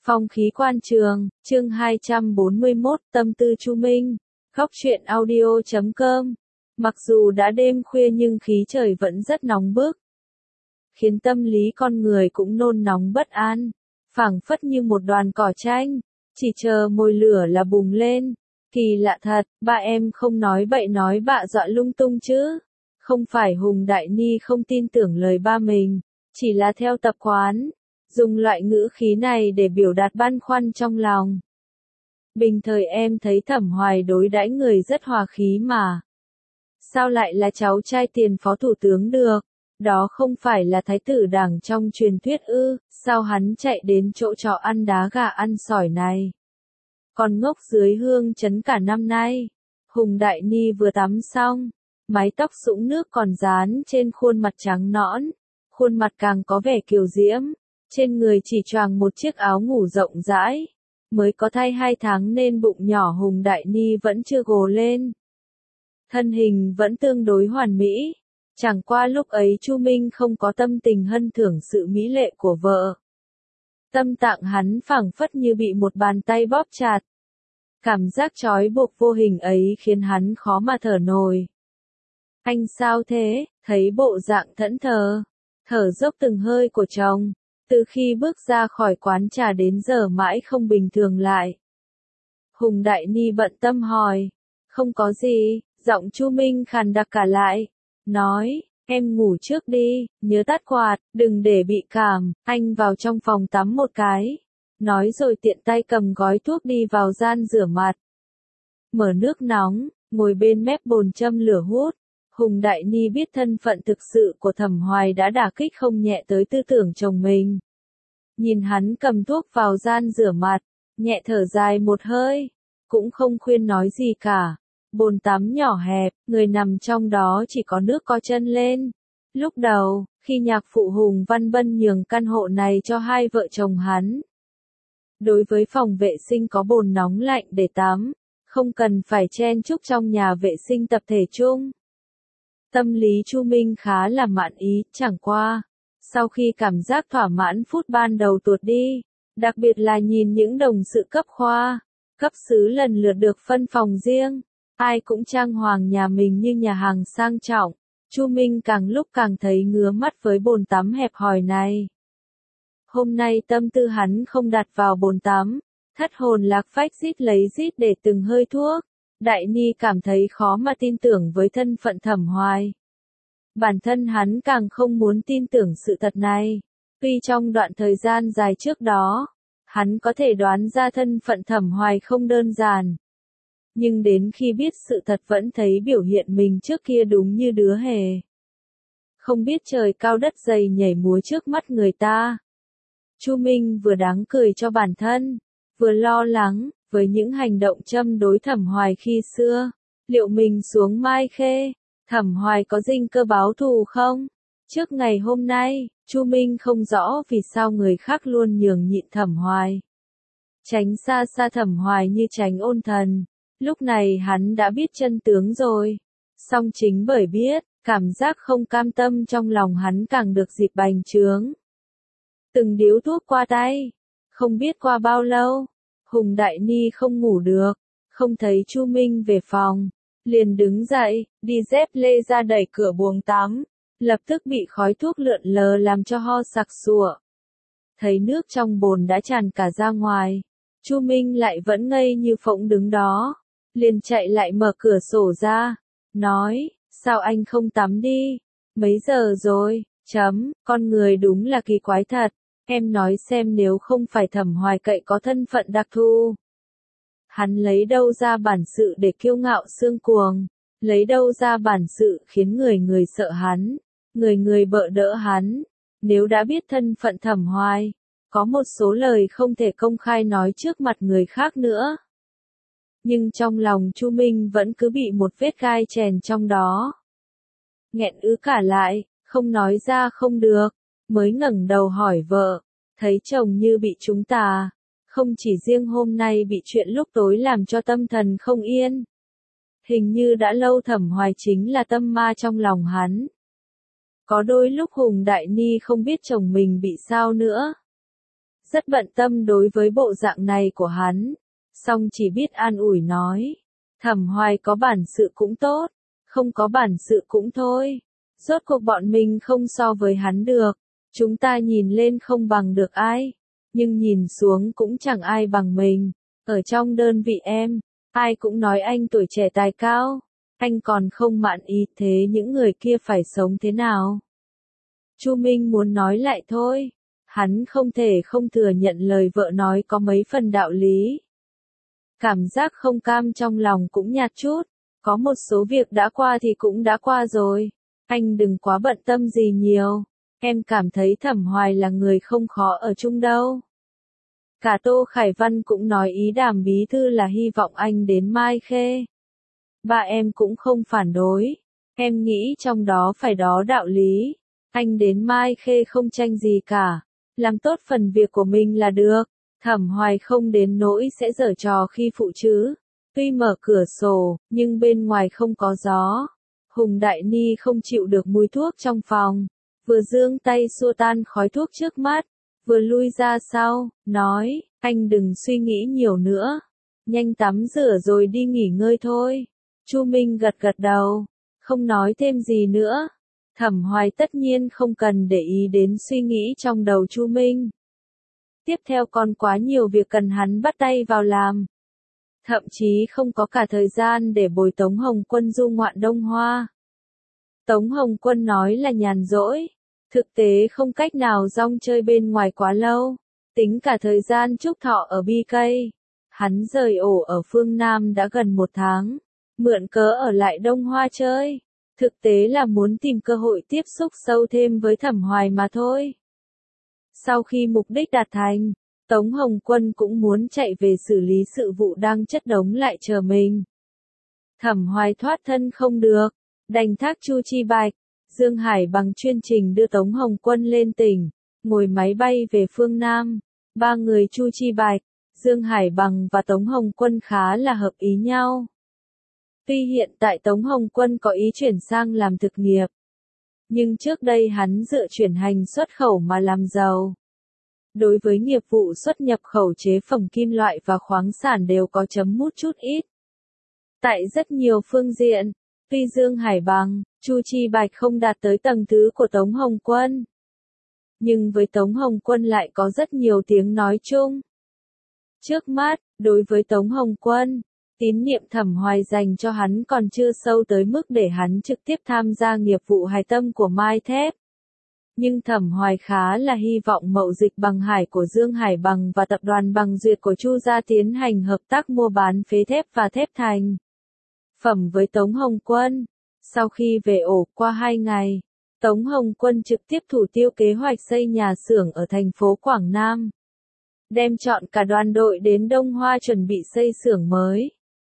Phong khí quan trường, chương 241, tâm tư Chu Minh. Góc truyện audio.com. Mặc dù đã đêm khuya nhưng khí trời vẫn rất nóng bức, khiến tâm lý con người cũng nôn nóng bất an, phảng phất như một đoàn cỏ tranh, chỉ chờ mồi lửa là bùng lên. Kỳ lạ thật, ba em không nói bậy nói bạ dọa lung tung chứ? Không phải Hùng Đại Ni không tin tưởng lời ba mình, chỉ là theo tập quán, dùng loại ngữ khí này để biểu đạt băn khoăn trong lòng. Bình thời em thấy Thẩm Hoài đối đãi người rất hòa khí mà. Sao lại là cháu trai tiền phó thủ tướng được? Đó không phải là thái tử đảng trong truyền thuyết ư? Sao hắn chạy đến chỗ trọ ăn đá gà ăn sỏi này? Còn ngốc dưới hương trấn cả năm nay. Hùng Đại Ni vừa tắm xong, mái tóc sũng nước còn dán trên khuôn mặt trắng nõn, khuôn mặt càng có vẻ kiều diễm, trên người chỉ choàng một chiếc áo ngủ rộng rãi, mới có thai 2 tháng nên bụng nhỏ Hùng Đại Ni vẫn chưa gồ lên. Thân hình vẫn tương đối hoàn mỹ, chẳng qua lúc ấy Chu Minh không có tâm tình hân thưởng sự mỹ lệ của vợ. Tâm tạng hắn phảng phất như bị một bàn tay bóp chặt. Cảm giác trói buộc vô hình ấy khiến hắn khó mà thở nổi. Anh sao thế? Thấy bộ dạng thẫn thờ, thở dốc từng hơi của chồng, từ khi bước ra khỏi quán trà đến giờ mãi không bình thường lại. Hùng Đại Ni bận tâm hỏi. Không có gì, giọng Chu Minh khàn đặc cả lại. Nói, em ngủ trước đi, nhớ tắt quạt, đừng để bị cảm, anh vào trong phòng tắm một cái. Nói rồi tiện tay cầm gói thuốc đi vào gian rửa mặt. Mở nước nóng, ngồi bên mép bồn châm lửa hút. Hùng Đại Ni biết thân phận thực sự của Thẩm Hoài đã đả kích không nhẹ tới tư tưởng chồng mình. Nhìn hắn cầm thuốc vào gian rửa mặt, nhẹ thở dài một hơi, cũng không khuyên nói gì cả. Bồn tắm nhỏ hẹp, người nằm trong đó chỉ có nước co chân lên. Lúc đầu, khi nhạc phụ Hùng Văn Bân nhường căn hộ này cho hai vợ chồng hắn, đối với phòng vệ sinh có bồn nóng lạnh để tắm, không cần phải chen chúc trong nhà vệ sinh tập thể chung. Tâm lý Chu Minh khá là mãn ý, chẳng qua, sau khi cảm giác thỏa mãn phút ban đầu tuột đi, đặc biệt là nhìn những đồng sự cấp khoa, cấp xứ lần lượt được phân phòng riêng, ai cũng trang hoàng nhà mình như nhà hàng sang trọng, Chu Minh càng lúc càng thấy ngứa mắt với bồn tắm hẹp hòi này. Hôm nay tâm tư hắn không đặt vào bồn tắm, thất hồn lạc phách rít lấy rít để từng hơi thuốc. Đại Ni cảm thấy khó mà tin tưởng với thân phận Thẩm Hoài. Bản thân hắn càng không muốn tin tưởng sự thật này. Tuy trong đoạn thời gian dài trước đó, hắn có thể đoán ra thân phận Thẩm Hoài không đơn giản. Nhưng đến khi biết sự thật vẫn thấy biểu hiện mình trước kia đúng như đứa hề. Không biết trời cao đất dày nhảy múa trước mắt người ta. Chu Minh vừa đáng cười cho bản thân, vừa lo lắng, với những hành động châm đối Thẩm Hoài khi xưa, liệu mình xuống Mai Khê, Thẩm Hoài có dinh cơ báo thù không? Trước ngày hôm nay, Chu Minh không rõ vì sao người khác luôn nhường nhịn Thẩm Hoài. Tránh xa xa Thẩm Hoài như tránh ôn thần, lúc này hắn đã biết chân tướng rồi. Song chính bởi biết, cảm giác không cam tâm trong lòng hắn càng được dịp bành trướng. Từng điếu thuốc qua tay, không biết qua bao lâu, Hùng Đại Ni không ngủ được, không thấy Chu Minh về phòng, liền đứng dậy, đi dép lê ra đẩy cửa buồng tắm, lập tức bị khói thuốc lượn lờ làm cho ho sặc sụa. Thấy nước trong bồn đã tràn cả ra ngoài, Chu Minh lại vẫn ngây như phỗng đứng đó, liền chạy lại mở cửa sổ ra, nói, sao anh không tắm đi, mấy giờ rồi, con người đúng là kỳ quái thật. Em nói xem nếu không phải Thẩm Hoài cậy có thân phận đặc thù. Hắn lấy đâu ra bản sự để kiêu ngạo xương cuồng, lấy đâu ra bản sự khiến người người sợ hắn, người người bợ đỡ hắn. Nếu đã biết thân phận Thẩm Hoài, có một số lời không thể công khai nói trước mặt người khác nữa. Nhưng trong lòng Chu Minh vẫn cứ bị một vết gai chèn trong đó. Nghẹn ứ cả lại, không nói ra không được. Mới ngẩng đầu hỏi vợ, thấy chồng như bị trúng tà, không chỉ riêng hôm nay bị chuyện lúc tối làm cho tâm thần không yên. Hình như đã lâu Thẩm Hoài chính là tâm ma trong lòng hắn. Có đôi lúc Hùng Đại Ni không biết chồng mình bị sao nữa. rất bận tâm đối với bộ dạng này của hắn, song chỉ biết an ủi nói, Thẩm Hoài có bản sự cũng tốt, không có bản sự cũng thôi, rốt cuộc bọn mình không so với hắn được, chúng ta nhìn lên không bằng được ai, nhưng nhìn xuống cũng chẳng ai bằng mình, ở trong đơn vị em, ai cũng nói anh tuổi trẻ tài cao, anh còn không mãn ý, thế những người kia phải sống thế nào? Chu Minh muốn nói lại thôi, hắn không thể không thừa nhận lời vợ nói có mấy phần đạo lý. Cảm giác không cam trong lòng cũng nhạt chút, có một số việc đã qua thì cũng đã qua rồi, anh đừng quá bận tâm gì nhiều, em cảm thấy Thẩm Hoài là người không khó ở chung đâu. Cả Tô Khải Văn cũng nói ý Đàm bí thư là hy vọng anh đến Mai Khê. Ba em cũng không phản đối, em nghĩ trong đó phải đó đạo lý, anh đến Mai Khê không tranh gì cả, làm tốt phần việc của mình là được, Thẩm Hoài không đến nỗi sẽ giở trò khi phụ chứ. Tuy mở cửa sổ, nhưng bên ngoài không có gió. Hùng Đại Ni không chịu được mùi thuốc trong phòng, vừa giương tay xua tan khói thuốc trước mắt, vừa lui ra sau, nói, anh đừng suy nghĩ nhiều nữa, nhanh tắm rửa rồi đi nghỉ ngơi thôi. Chu Minh gật gật đầu, không nói thêm gì nữa. Thẩm Hoài tất nhiên không cần để ý đến suy nghĩ trong đầu Chu Minh. Tiếp theo còn quá nhiều việc cần hắn bắt tay vào làm. Thậm chí không có cả thời gian để bồi Tống Hồng Quân du ngoạn Đông Hoa. Tống Hồng Quân nói là nhàn rỗi, thực tế không cách nào rong chơi bên ngoài quá lâu, tính cả thời gian Trúc Thọ ở BK. Hắn rời ổ ở phương Nam đã gần 1 tháng, mượn cớ ở lại Đông Hoa chơi, thực tế là muốn tìm cơ hội tiếp xúc sâu thêm với Thẩm Hoài mà thôi. Sau khi mục đích đạt thành, Tống Hồng Quân cũng muốn chạy về xử lý sự vụ đang chất đống lại chờ mình. Thẩm Hoài thoát thân không được, đành thác Chu Chi Bạch, Dương Hải bằng chuyên trình đưa Tống Hồng Quân lên tỉnh, ngồi máy bay về phương Nam. Ba người Chu Chi Bạch, Dương Hải bằng và Tống Hồng Quân khá là hợp ý nhau. Tuy hiện tại Tống Hồng Quân có ý chuyển sang làm thực nghiệp, nhưng trước đây hắn dựa chuyển hành xuất khẩu mà làm giàu. Đối với nghiệp vụ xuất nhập khẩu chế phẩm kim loại và khoáng sản đều có chấm mút chút ít. Tại rất nhiều phương diện, tuy Dương Hải bằng, Chu Chi Bạch không đạt tới tầng thứ của Tống Hồng Quân, nhưng với Tống Hồng Quân lại có rất nhiều tiếng nói chung. Trước mắt, đối với Tống Hồng Quân, tín nhiệm Thẩm Hoài dành cho hắn còn chưa sâu tới mức để hắn trực tiếp tham gia nghiệp vụ hải tâm của Mai Thép. Nhưng Thẩm Hoài khá là hy vọng mậu dịch bằng hải của Dương Hải bằng và tập đoàn bằng duyệt của Chu gia tiến hành hợp tác mua bán phế thép và thép thành phẩm với Tống Hồng Quân. Sau khi về ổ qua 2 ngày, Tống Hồng Quân trực tiếp thủ tiêu kế hoạch xây nhà xưởng ở thành phố Quảng Nam. Đem chọn cả đoàn đội đến Đông Hoa chuẩn bị xây xưởng mới.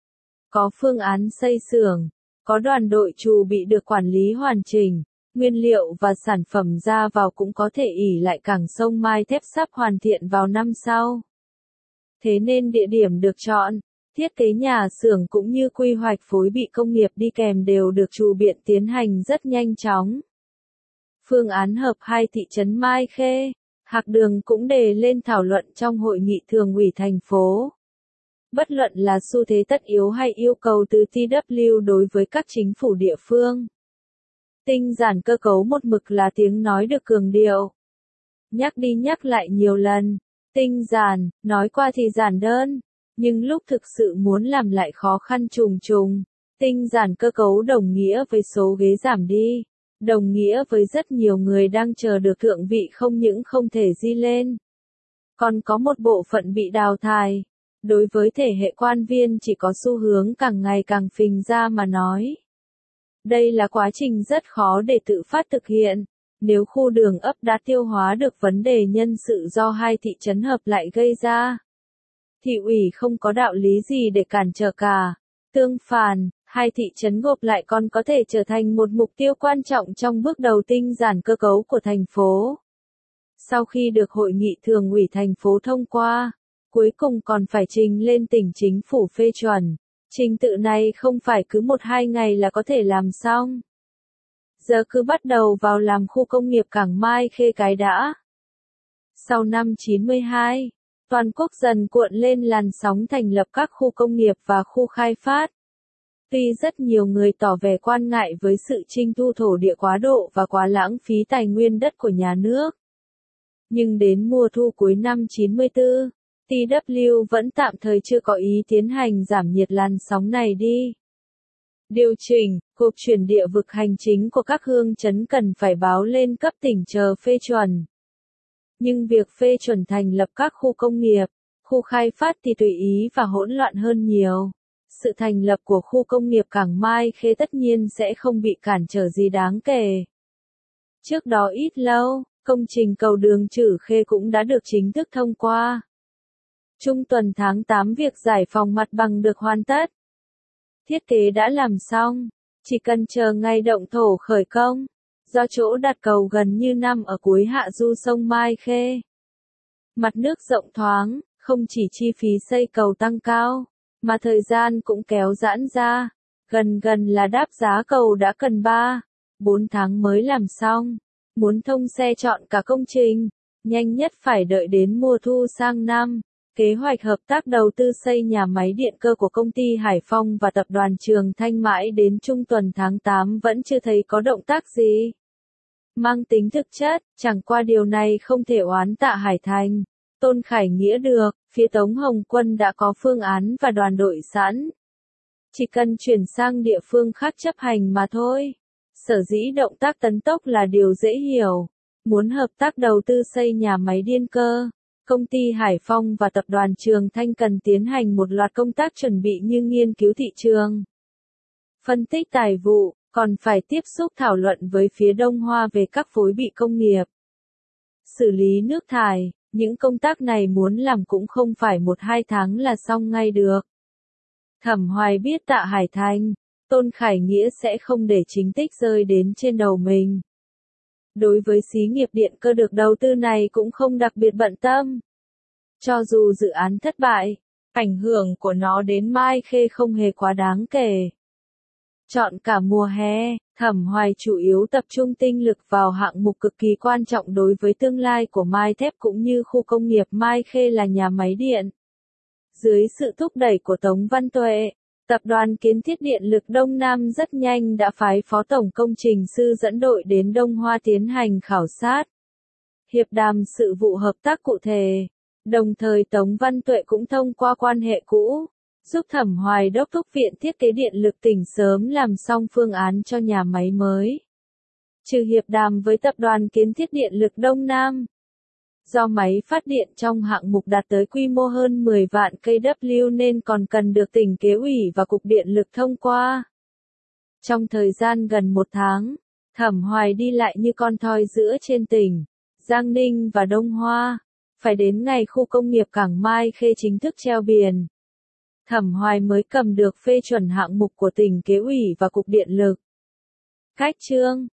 Có phương án xây xưởng, có đoàn đội chủ bị được quản lý hoàn chỉnh, nguyên liệu và sản phẩm ra vào cũng có thể ỉ lại cảng sông Mai Thép sắp hoàn thiện vào năm sau. Thế nên địa điểm được chọn, thiết kế nhà xưởng cũng như quy hoạch phối bị công nghiệp đi kèm đều được chủ biện tiến hành rất nhanh chóng. Phương án hợp 2 thị trấn Mai Khê, Hạc Đường cũng đề lên thảo luận trong hội nghị thường ủy thành phố. Bất luận là xu thế tất yếu hay yêu cầu từ TW đối với các chính phủ địa phương. Tinh giản cơ cấu một mực là tiếng nói được cường điệu. Nhắc đi nhắc lại nhiều lần, tinh giản, nói qua thì giản đơn, nhưng lúc thực sự muốn làm lại khó khăn trùng trùng. Tinh giản cơ cấu đồng nghĩa với số ghế giảm đi, đồng nghĩa với rất nhiều người đang chờ được thượng vị không những không thể di lên, còn có một bộ phận bị đào thải. Đối với thể hệ quan viên chỉ có xu hướng càng ngày càng phình ra mà nói. Đây là quá trình rất khó để tự phát thực hiện, nếu khu đường ấp đã tiêu hóa được vấn đề nhân sự do 2 thị trấn hợp lại gây ra. Thị ủy không có đạo lý gì để cản trở cả. Tương phản, 2 thị trấn gộp lại còn có thể trở thành một mục tiêu quan trọng trong bước đầu tinh giản cơ cấu của thành phố. Sau khi được hội nghị thường ủy thành phố thông qua, cuối cùng còn phải trình lên tỉnh chính phủ phê chuẩn. Trình tự này không phải cứ 1-2 ngày là có thể làm xong. Giờ cứ bắt đầu vào làm khu công nghiệp Cảng Mai Khê cái đã. Sau năm 92, toàn quốc dần cuộn lên làn sóng thành lập các khu công nghiệp và khu khai phát. Tuy rất nhiều người tỏ vẻ quan ngại với sự tranh thu thổ địa quá độ và quá lãng phí tài nguyên đất của nhà nước, nhưng đến mùa thu cuối năm 94, TW vẫn tạm thời chưa có ý tiến hành giảm nhiệt làn sóng này đi. Điều chỉnh, Cục chuyển địa vực hành chính của các hương chấn cần phải báo lên cấp tỉnh chờ phê chuẩn. Nhưng việc phê chuẩn thành lập các khu công nghiệp, khu khai phát thì tùy ý và hỗn loạn hơn nhiều. Sự thành lập của khu công nghiệp Cảng Mai Khê tất nhiên sẽ không bị cản trở gì đáng kể. Trước đó ít lâu, công trình cầu đường Chử Khê cũng đã được chính thức thông qua. Trung tuần tháng 8 việc giải phóng mặt bằng được hoàn tất. Thiết kế đã làm xong, chỉ cần chờ ngày động thổ khởi công, do chỗ đặt cầu gần như nằm ở cuối hạ du sông Mai Khê. Mặt nước rộng thoáng, không chỉ chi phí xây cầu tăng cao, mà thời gian cũng kéo giãn ra, gần là đáp giá cầu đã cần 3-4 tháng mới làm xong. Muốn thông xe chọn cả công trình, nhanh nhất phải đợi đến mùa thu sang năm. Kế hoạch hợp tác đầu tư xây nhà máy điện cơ của công ty Hải Phong và tập đoàn Trường Thanh mãi đến trung tuần tháng 8 vẫn chưa thấy có động tác gì mang tính thực chất, chẳng qua điều này không thể oán Tạ Hải Thành, Tôn Khải Nghĩa được, phía Tống Hồng Quân đã có phương án và đoàn đội sẵn. Chỉ cần chuyển sang địa phương khác chấp hành mà thôi. Sở dĩ động tác tấn tốc là điều dễ hiểu. Muốn hợp tác đầu tư xây nhà máy điện cơ, công ty Hải Phong và tập đoàn Trường Thanh cần tiến hành một loạt công tác chuẩn bị như nghiên cứu thị trường, phân tích tài vụ, còn phải tiếp xúc thảo luận với phía Đông Hoa về các phối bị công nghiệp, xử lý nước thải. Những công tác này muốn làm cũng không phải 1-2 tháng là xong ngay được. Thẩm Hoài biết Tạ Hải Thành, Tôn Khải Nghĩa sẽ không để chính tích rơi đến trên đầu mình. Đối với xí nghiệp điện cơ được đầu tư này cũng không đặc biệt bận tâm. Cho dù dự án thất bại, ảnh hưởng của nó đến Mai Khê không hề quá đáng kể. Chọn cả mùa hè, Thẩm Hoài chủ yếu tập trung tinh lực vào hạng mục cực kỳ quan trọng đối với tương lai của Mai Thép cũng như khu công nghiệp Mai Khê là nhà máy điện. Dưới sự thúc đẩy của Tống Văn Tuệ, Tập đoàn Kiến thiết Điện lực Đông Nam rất nhanh đã phái Phó Tổng Công trình sư dẫn đội đến Đông Hoa tiến hành khảo sát, hiệp đàm sự vụ hợp tác cụ thể. Đồng thời Tống Văn Tuệ cũng thông qua quan hệ cũ, giúp Thẩm Hoài đốc thúc Viện Thiết kế Điện lực tỉnh sớm làm xong phương án cho nhà máy mới. Trừ hiệp đàm với Tập đoàn Kiến thiết Điện lực Đông Nam, do máy phát điện trong hạng mục đạt tới quy mô hơn 10 vạn kW nên còn cần được tỉnh kế ủy và Cục Điện lực thông qua. Trong thời gian gần 1 tháng, Thẩm Hoài đi lại như con thoi giữa trên tỉnh, Giang Ninh và Đông Hoa, phải đến ngày khu công nghiệp Cảng Mai Khê chính thức treo biển. Thẩm Hoài mới cầm được phê chuẩn hạng mục của tỉnh kế ủy và Cục Điện lực. Cách chương